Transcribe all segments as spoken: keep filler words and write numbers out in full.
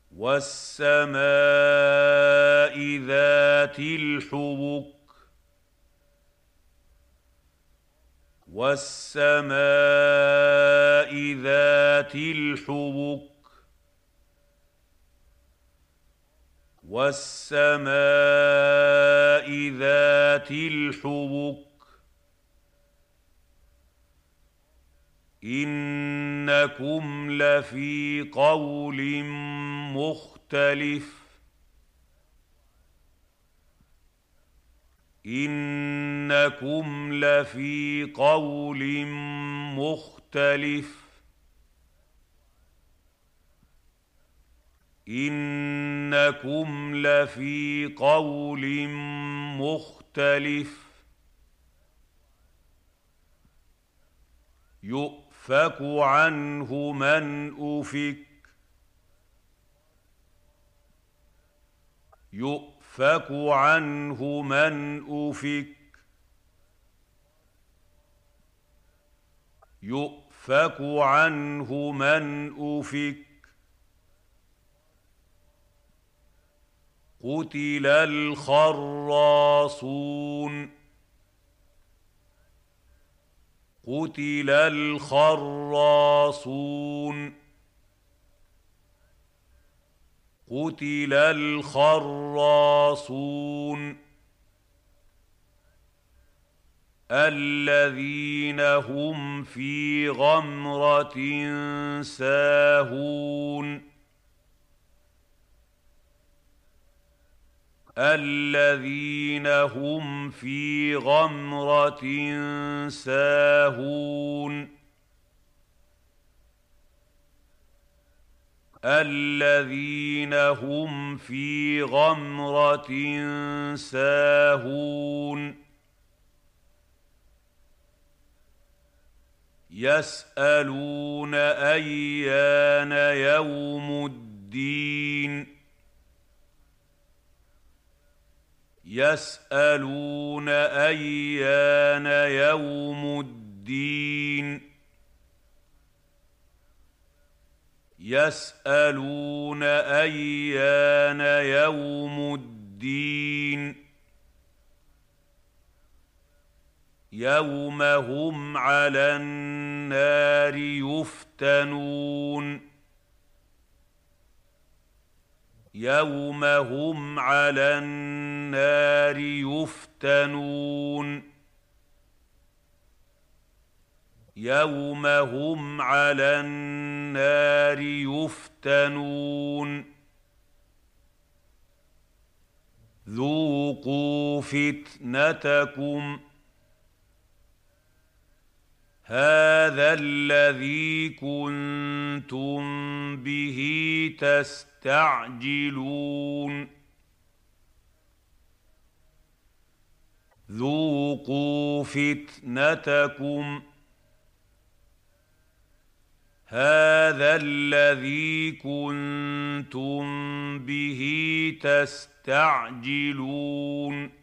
وَالسَّمَاءِ ذَاتِ الْحُبُكِ وَالسَّمَاءِ ذَاتِ الْحُبُكِ وَالسَّمَاءِ ذَاتِ الْحُبُكِ إِنَّكُمْ لَفِي قَوْلٍ مُخْتَلِفٍ إِنَّكُمْ لَفِي قَوْلٍ مُخْتَلِفٍ إِنَّكُمْ لَفِي قَوْلٍ مُخْتَلِفٍ يُؤْفَكُ عَنْهُ مَنْ أُفِكَ يُؤْفَكُ عَنْهُ مَنْ أُفِكَ يُؤْفَكُ عَنْهُ مَنْ أُفِكَ قُتِلَ الْخَرَّاصُونَ قُتِلَ الْخَرَّاصُونَ قُتِلَ الْخَرَّاصُونَ الَّذِينَ هُمْ فِي غَمْرَةٍ سَاهُونَ الَّذِينَ هُمْ فِي غَمْرَةٍ سَاهُونَ الَّذِينَ هُمْ فِي غَمْرَةٍ سَاهُونَ يَسْأَلُونَ أَيَّانَ يَوْمُ الدِّينِ يَسْأَلُونَ أَيَّانَ يَوْمُ الدِّينِ يَسْأَلُونَ أَيَّانَ يَوْمُ الدِّينِ يَوْمَ هُمْ عَلَى النَّارِ يُفْتَنُونَ يَوْمَ هُمْ عَلَى النَّارِ يُفْتَنُونَ يَوْمَ هُمْ عَلَى النَّارِ يُفْتَنُونَ ذُوقُوا فِتْنَتَكُمْ هَٰذَا الَّذِي كُنتُم بِهِ تَسْتَعْجِلُونَ ذُوقُوا فِتْنَتَكُمْ هَٰذَا الَّذِي كُنتُم بِهِ تَسْتَعْجِلُونَ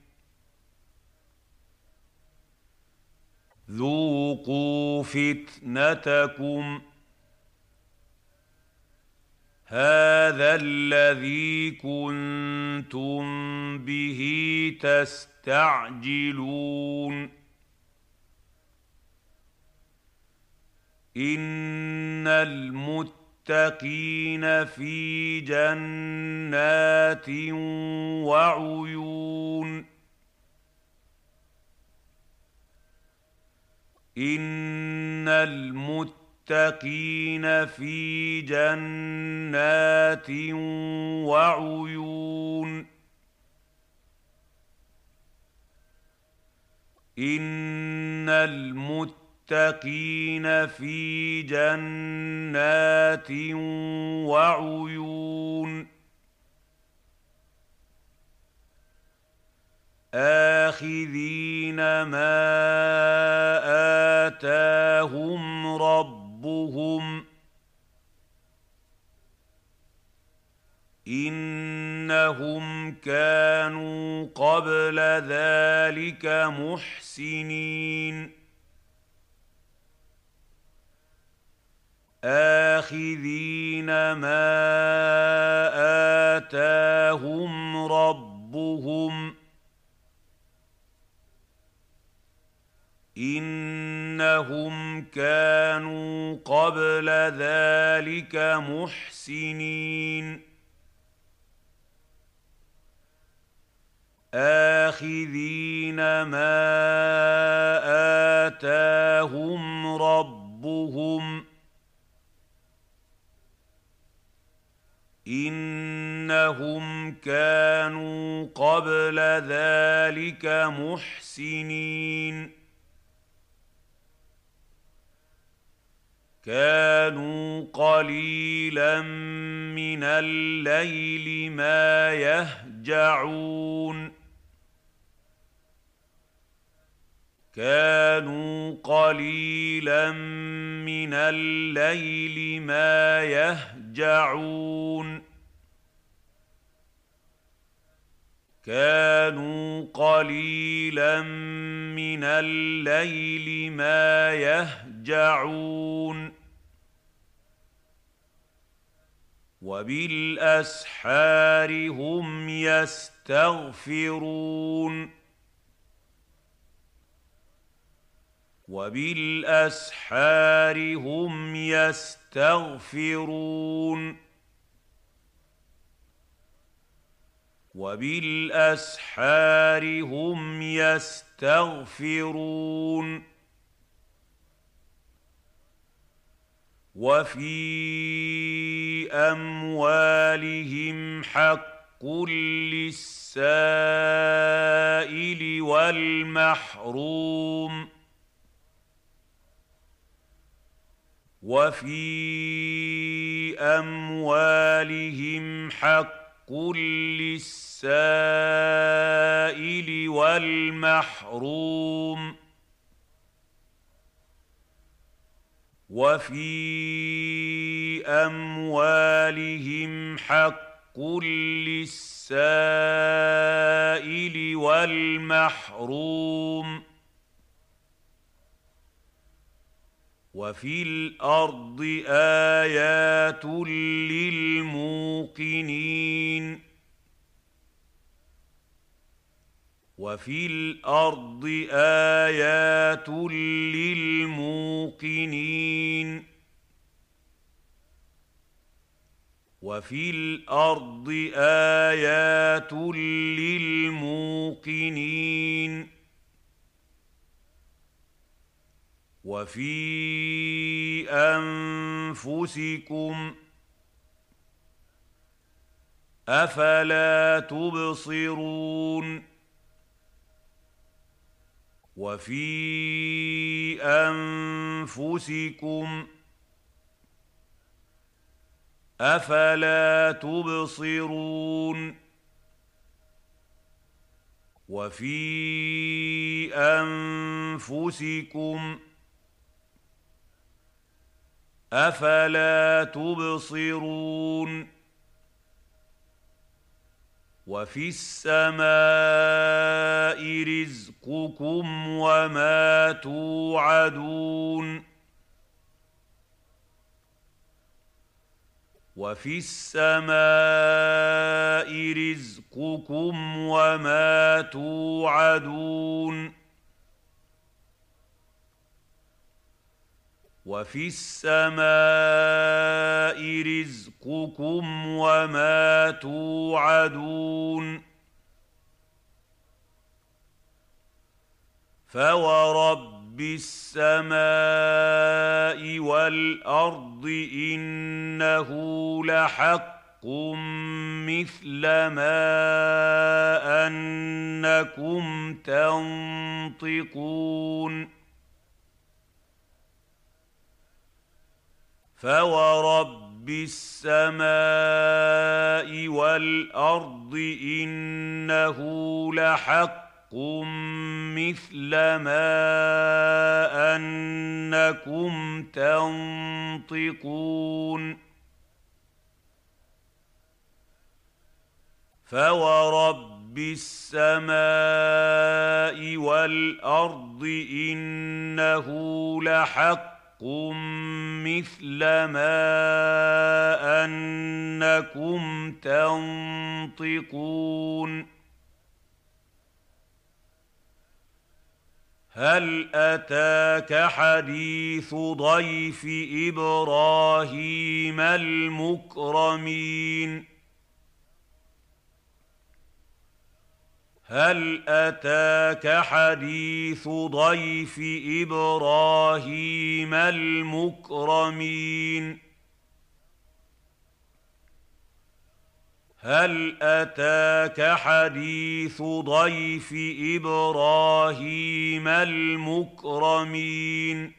ذُوقُوا فِتْنَتَكُمْ هَٰذَا الَّذِي كُنتُم بِهِ تَسْتَعْجِلُونَ إِنَّ الْمُتَّقِينَ فِي جَنَّاتٍ وَعُيُونٍ إِنَّ الْمُتَّقِينَ فِي جَنَّاتٍ وَعُيُونٍ إِنَّ الْمُتَّقِينَ فِي جَنَّاتٍ وَعُيُونٍ آخِذِينَ مَا آتَاهُمْ رَبُّهُمْ إِنَّهُمْ كَانُوا قَبْلَ ذَٰلِكَ مُحْسِنِينَ آخذين ما آتاهم ربهم إنهم كانوا قبل ذلك محسنين آخذين ما آتاهم ربهم إنهم كانوا قبل ذلك محسنين كانوا قليلا من الليل ما يهجعون كانوا قليلا من الليل ما يهجعون كانوا قليلا من الليل ما يهجعون وبالأسحار هم يستغفرون وبالأسحار هم يستغفرون وبالأسحار هم يستغفرون وفي أموالهم حق للسائل والمحروم وفي أموالهم حق للسائل والمحروم وفي أموالهم حق للسائل والمحروم وفي الأرض آيات للموقنين وفي الأرض آيات للموقنين وفي الأرض آيات للموقنين وفي أنفسكم أفلا تبصرون وفي أنفسكم أفلا تبصرون وفي أنفسكم أفلا تبصرون وفي السماء رزقكم وما توعدون وفي السماء رزقكم وما توعدون وفي السماء رزقكم وما توعدون فورب السماء والأرض إنه لحق مثل ما أنكم تنطقون فورب السماء والأرض إنه لحق مثل ما أنكم تنطقون فورب السماء والأرض إنه لحق مثل ما أنكم تنطقون هل أتاك حديث ضيف إبراهيم المكرمين هل أتاك حديث ضيف إبراهيم المكرمين هل أتاك حديث ضيف إبراهيم المكرمين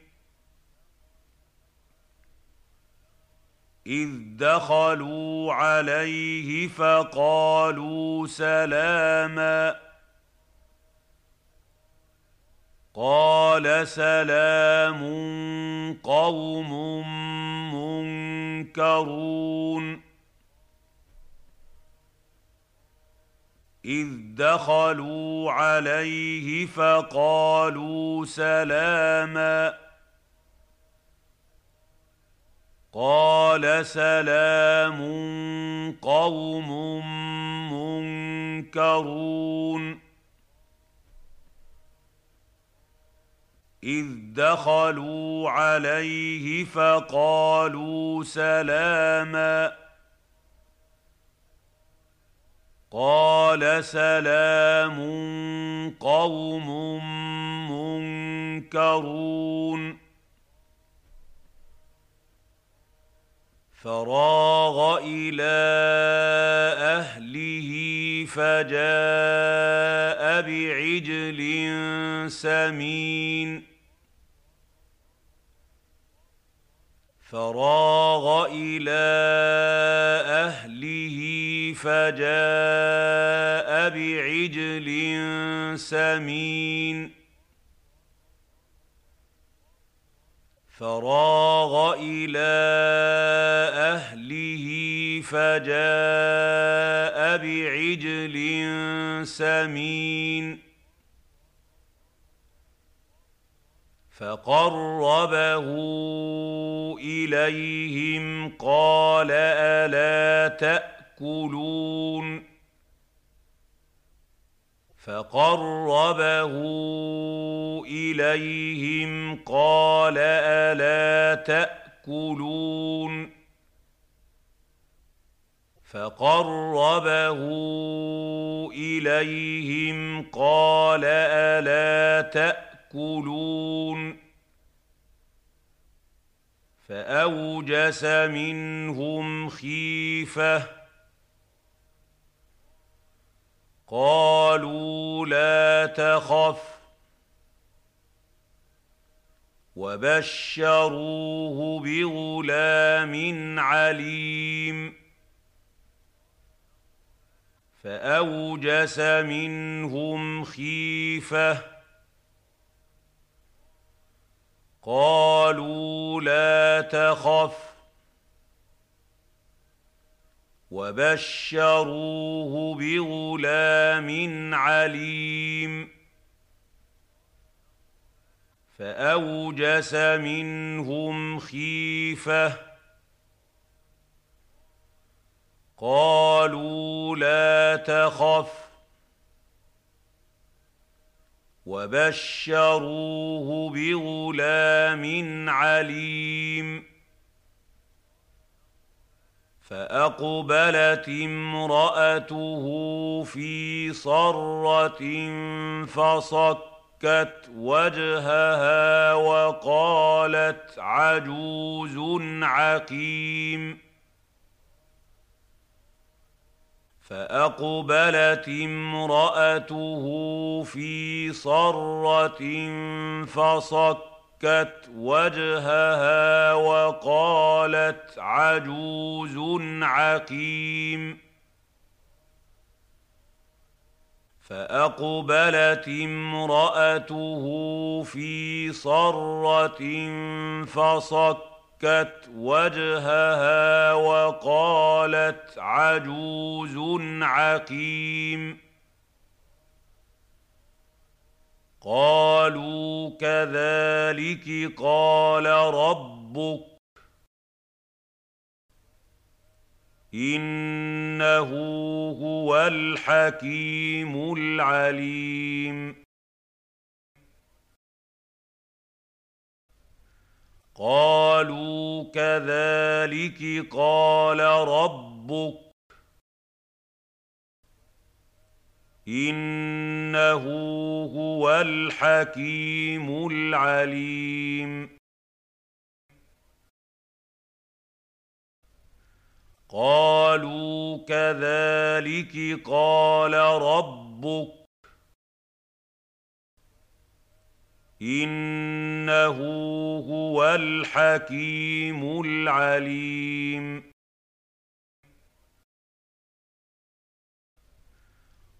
إذ دخلوا عليه فقالوا سلاما قال سلام قوم منكرون إذ دخلوا عليه فقالوا سلاما قال سلام قوم منكرون إذ دخلوا عليه فقالوا سلاما قال سلام قوم منكرون فراغ إلى أهله فجاء بعجل سمين فراغ إلى أهله فجاء بعجل سمين فراغ إلى أهله فجاء بعجل سمين فقربه إليهم قال ألا تأكلون فقربه إليهم قال ألا تأكلون فقربه إليهم قال ألا تأكلون فأوجس منهم خيفة قالوا لا تخف وبشروه بغلام عليم فأوجس منهم خيفة قالوا لا تخف وبشروه بغلام عليم فأوجس منهم خيفة قالوا لا تخف وبشروه بغلام عليم فأقبلت امرأته في صرة فصكت وجهها وقالت عجوز عقيم فأقبلت امرأته في صرة فصكت وجهها وقالت عجوز عقيم فأقبلت امرأته في صرة فصكت فَصَكَّتْ وَجْهَهَا وَقَالَتْ عَجُوزٌ عَقِيمٌ قالوا كذلك قال ربك إنه هو الحكيم العليم قالوا كذلك قال ربك إنه هو الحكيم العليم قالوا كذلك قال ربك إنه هو الحكيم العليم